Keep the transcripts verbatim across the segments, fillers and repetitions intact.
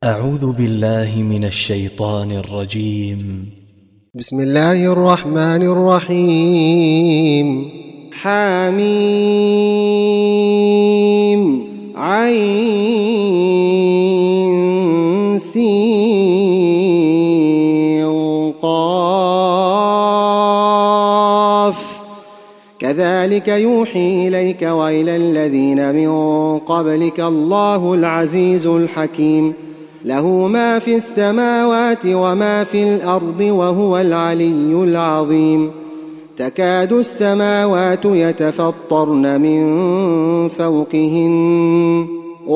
أعوذ بالله من الشيطان الرجيم. بسم الله الرحمن الرحيم. حميم عين سين قاف كذلك يوحي إليك وإلى الذين من قبلك الله العزيز الحكيم له ما في السماوات وما في الأرض وهو العلي العظيم. تكاد السماوات يتفطرن من فوقهن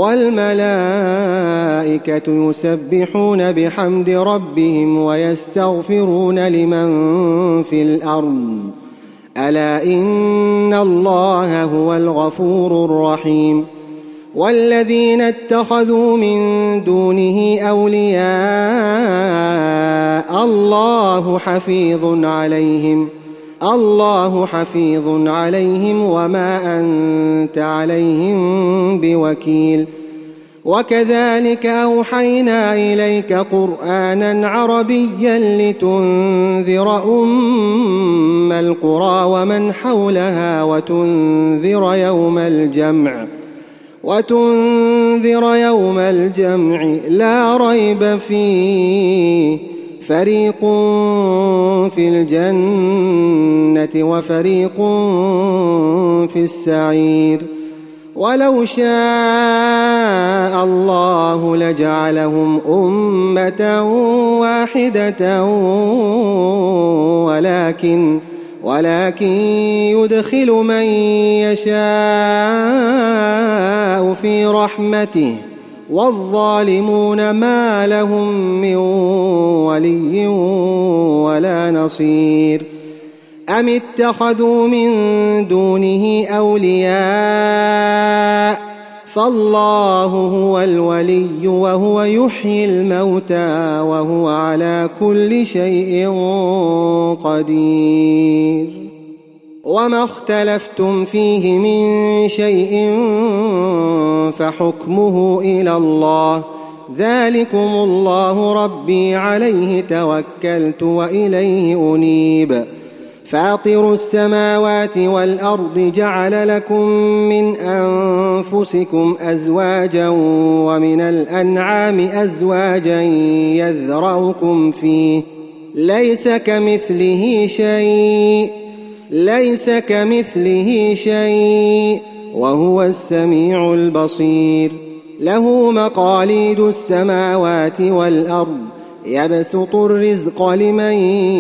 والملائكة يسبحون بحمد ربهم ويستغفرون لمن في الأرض ألا إن الله هو الغفور الرحيم. والذين اتخذوا من دونه أولياء الله حفيظ عليهم الله حفيظ عليهم وما أنت عليهم بوكيل. وكذلك أوحينا إليك قرآنا عربيا لتنذر أم القرى ومن حولها وتنذر يوم الجمع وتنذر يوم الجمع لا ريب فيه فريق في الجنة وفريق في السعير. ولو شاء الله لجعلهم أمة واحدة ولكن ولكن يدخل من يشاء في رحمته والظالمون ما لهم من ولي ولا نصير. أم اتخذوا من دونه أولياء فالله هو الولي وهو يحيي الموتى وهو على كل شيء قدير. وما اختلفتم فيه من شيء فحكمه إلى الله ذلكم الله ربي عليه توكلت وإليه أنيب. فاطر السماوات والأرض جعل لكم من أنفسكم أزواجا ومن الأنعام أزواجا يذرأكم فيه ليس كمثله شيء ليس كمثله شيء وهو السميع البصير. له مقاليد السماوات والأرض يبسط الرزق لمن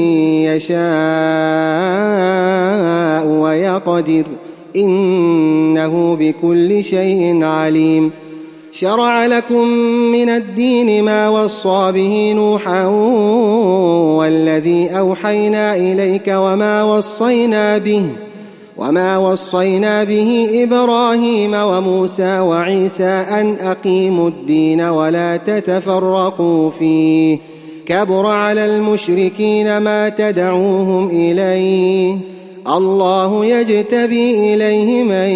يشاء ويقدر إنه بكل شيء عليم. شرع لكم من الدين ما وصى به نوحا والذي أوحينا إليك وما وصينا به وما وصينا به إبراهيم وموسى وعيسى أن أقيموا الدين ولا تتفرقوا فيه كبر على المشركين ما تدعوهم إليه الله يجتبي إليه من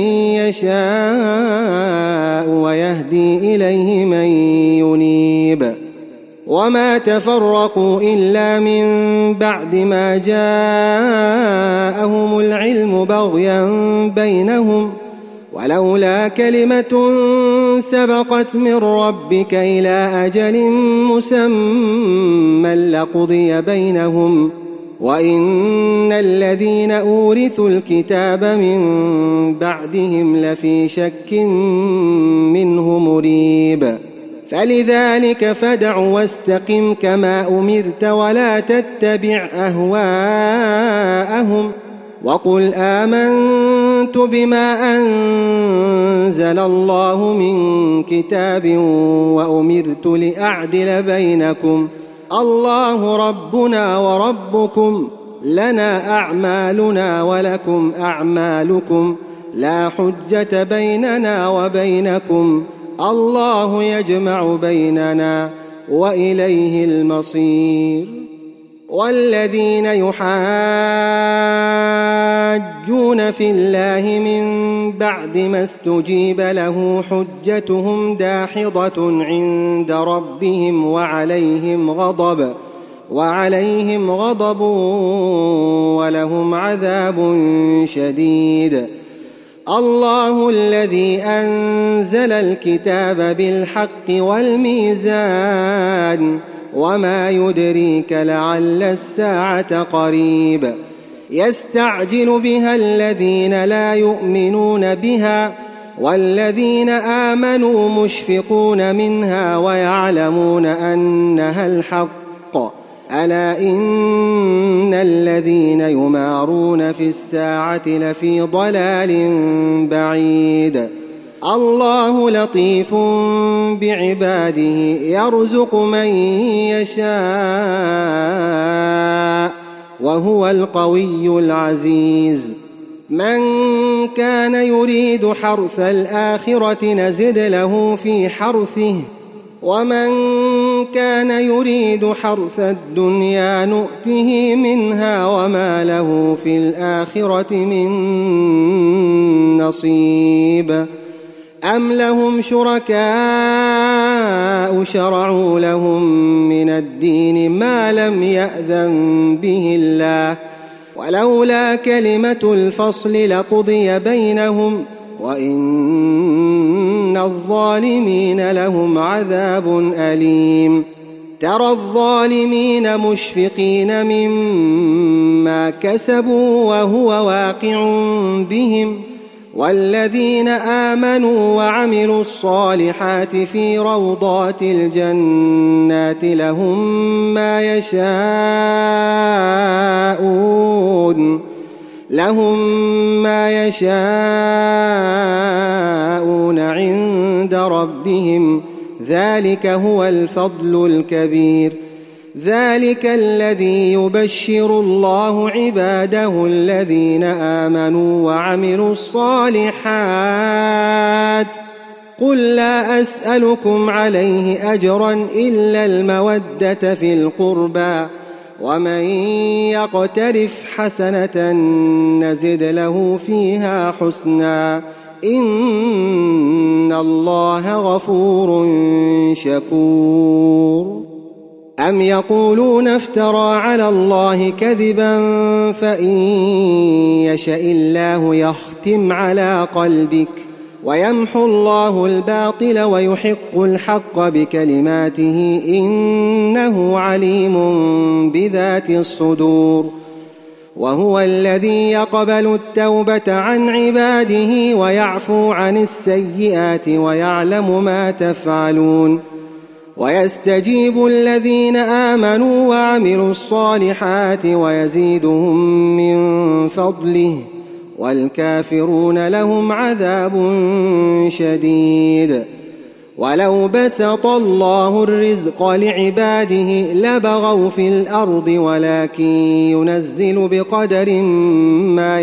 يشاء ويهدي إليه من ينيب. وما تفرقوا إلا من بعد ما جاءهم العلم بغيا بينهم ولولا كلمة سبقت من ربك إلى أجل مسمى لقضي بينهم وإن الذين أورثوا الكتاب من بعدهم لفي شك منه مريب. فلذلك فادع واستقم كما أمرت ولا تتبع أهواءهم وقل آمنت بما أنزل الله من كتاب وأمرت لأعدل بينكم الله ربنا وربكم لنا أعمالنا ولكم أعمالكم لا حجة بيننا وبينكم الله يجمع بيننا وإليه المصير. والذين يحاجون في الله من بعد ما استجيب له حجتهم داحضة عند ربهم وعليهم غضب وعليهم غضب ولهم عذاب شديد. الله الذي أنزل الكتاب بالحق والميزان وما يدريك لعل الساعة قريب. يستعجل بها الذين لا يؤمنون بها والذين آمنوا مشفقون منها ويعلمون أنها الحق. ألا إن الذين يمارون في الساعة لفي ضلال بعيد. الله لطيف بعباده يرزق من يشاء وهو القوي العزيز. من كان يريد حرث الآخرة نزد له في حرثه ومن كان يريد حرث الدنيا نؤته منها وما له في الآخرة من نصيب. أم لهم شركاء شرعوا لهم من الدين ما لم يأذن به الله ولولا كلمة الفصل لقضي بينهم وإن الظالمين لهم عذاب أليم. ترى الظالمين مشفقين مما كسبوا وهو واقع بهم والذين آمنوا وعملوا الصالحات في روضات الجنات لهم ما يشاءون لهم ما يشاءون عند ربهم ذلك هو الفضل الكبير. ذلك الذي يبشر الله عباده الذين آمنوا وعملوا الصالحات. قل لا أسألكم عليه أجرا إلا المودة في القربى ومن يقترف حسنة نزد له فيها حسنا إن الله غفور شكور. أم يقولون افترى على الله كذبا فإن يشأ الله يختم على قلبك ويمحو الله الباطل ويحق الحق بكلماته إنه عليم بذات الصدور. وهو الذي يقبل التوبة عن عباده ويعفو عن السيئات ويعلم ما تفعلون. ويستجيب الذين آمنوا وعملوا الصالحات ويزيدهم من فضله والكافرون لهم عذاب شديد. ولو بسط الله الرزق لعباده لبغوا في الأرض ولكن ينزل بقدر ما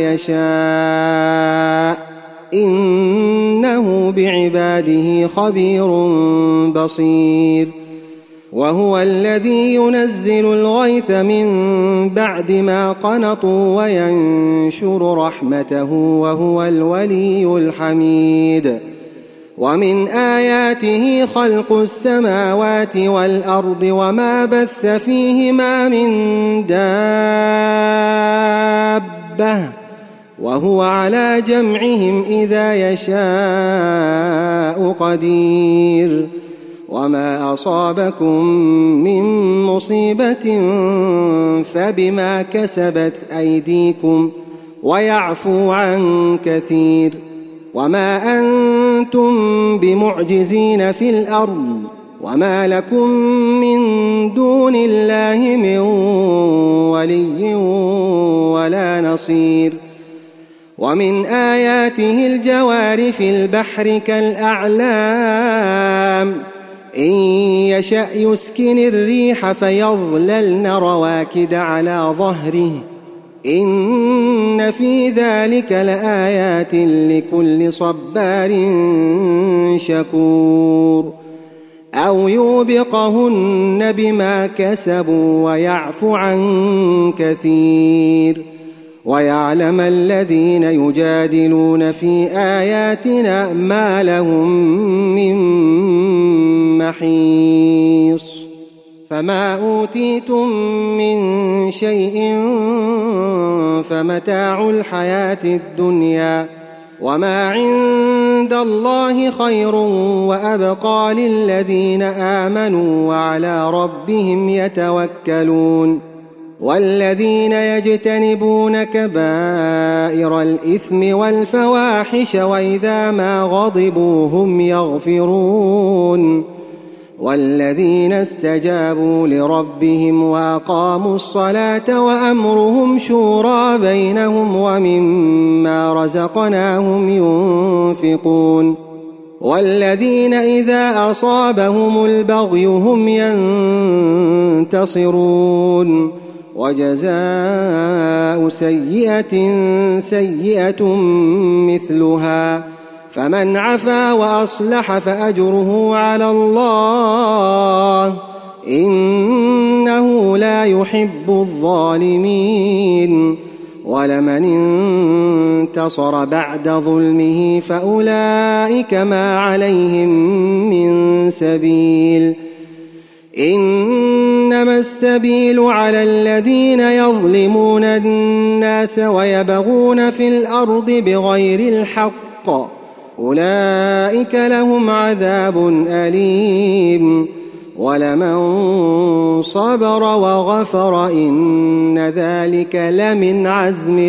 يشاء إنه بعباده خبير بصير. وهو الذي ينزل الغيث من بعد ما قنطوا وينشر رحمته وهو الولي الحميد. ومن آياته خلق السماوات والأرض وما بث فيهما من دابة وهو على جمعهم إذا يشاء قدير. وما أصابكم من مصيبة فبما كسبت أيديكم ويعفو عن كثير. وما أنتم بمعجزين في الأرض وما لكم من دون الله من ولي ولا نصير. ومن آياته الجوار في البحر كالأعلام إن يشأ يسكن الريح فيظللن رواكد على ظهره إن في ذلك لآيات لكل صبار شكور. أو يوبقهن بما كسبوا ويعفو عن كثير ويعلم الذين يجادلون في آياتنا ما لهم من محيص فما أوتيتم من شيء فمتاع الحياة الدنيا وما عند الله خير وأبقى للذين آمنوا وعلى ربهم يتوكلون والذين يجتنبون كبائر الإثم والفواحش وإذا ما غضبوا هم يغفرون والذين استجابوا لربهم وأقاموا الصلاة وأمرهم شورى بينهم ومما رزقناهم ينفقون والذين إذا أصابهم البغي هم ينتصرون وجزاء سيئة سيئة مثلها فمن عفا وأصلح فأجره على الله إنه لا يحب الظالمين ولمن انتصر بعد ظلمه فأولئك ما عليهم من سبيل إنما السبيل على الذين يظلمون الناس ويبغون في الأرض بغير الحق أولئك لهم عذاب أليم ولمن صبر وغفر إن ذلك لمن عزم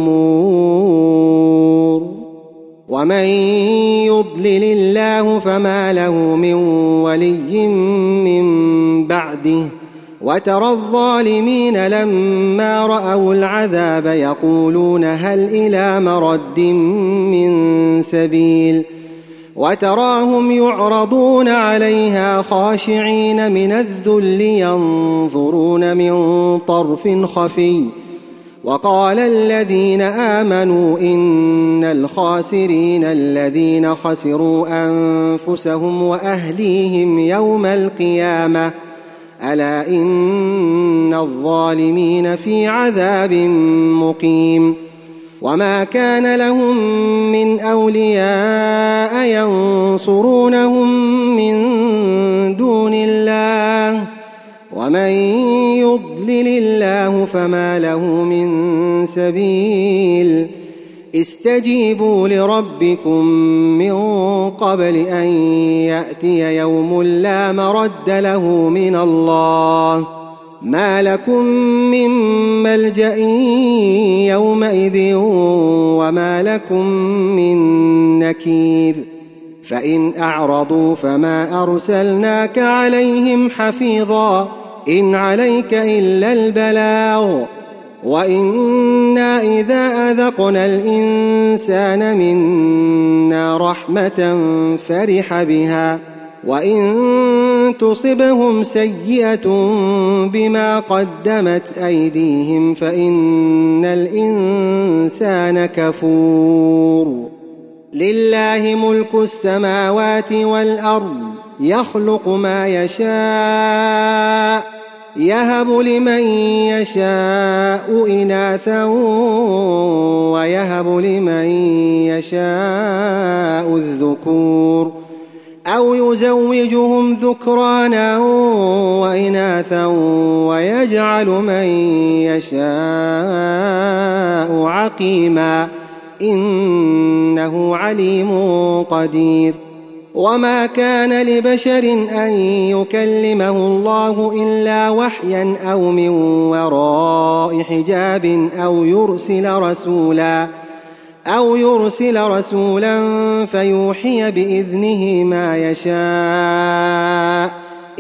الأمور ومن يضلل الله فما له من ولي من بعده وترى الظالمين لما رأوا العذاب يقولون هل إلى مرد من سبيل وتراهم يعرضون عليها خاشعين من الذل ينظرون من طرف خفي وقال الذين آمنوا إن الخاسرين الذين خسروا أنفسهم وأهليهم يوم القيامة ألا إن الظالمين في عذاب مقيم وما كان لهم من أولياء ينصرونهم من دون الله ومن يضلل الله فما له من سبيل استجيبوا لربكم من قبل أن يأتي يوم لا مرد له من الله ما لكم من ملجأ يومئذ وما لكم من نكير فإن أعرضوا فما أرسلناك عليهم حفيظا إن عليك إلا البلاغ وإنا إذا أذقنا الإنسان منا رحمة فرح بها وإن تصبهم سيئة بما قدمت أيديهم فإن الإنسان كفور لله ملك السماوات والأرض يخلق ما يشاء يهب لمن يشاء إناثا ويهب لمن يشاء الذكور أو يزوجهم ذكرانا وإناثا ويجعل من يشاء عقيما إنه عليم قدير وما كان لبشر أن يكلمه الله إلا وحيا أو من وراء حجاب أو يرسل رسولا أو يرسل رسولا فيوحي بإذنه ما يشاء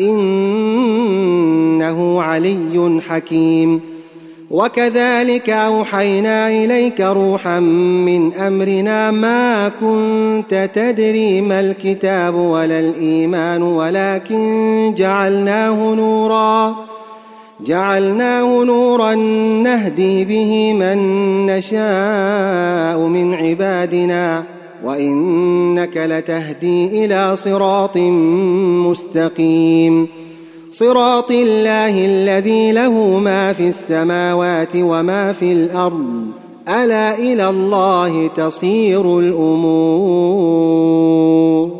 إنه علي حكيم وكذلك أوحينا إليك روحا من أمرنا ما كنت تدري ما الكتاب ولا الإيمان ولكن جعلناه نورا جعلناه نورا نهدي به من نشاء من عبادنا وإنك لتهدي إلى صراط مستقيم صراط الله الذي له ما في السماوات وما في الأرض ألا إلى الله تصير الأمور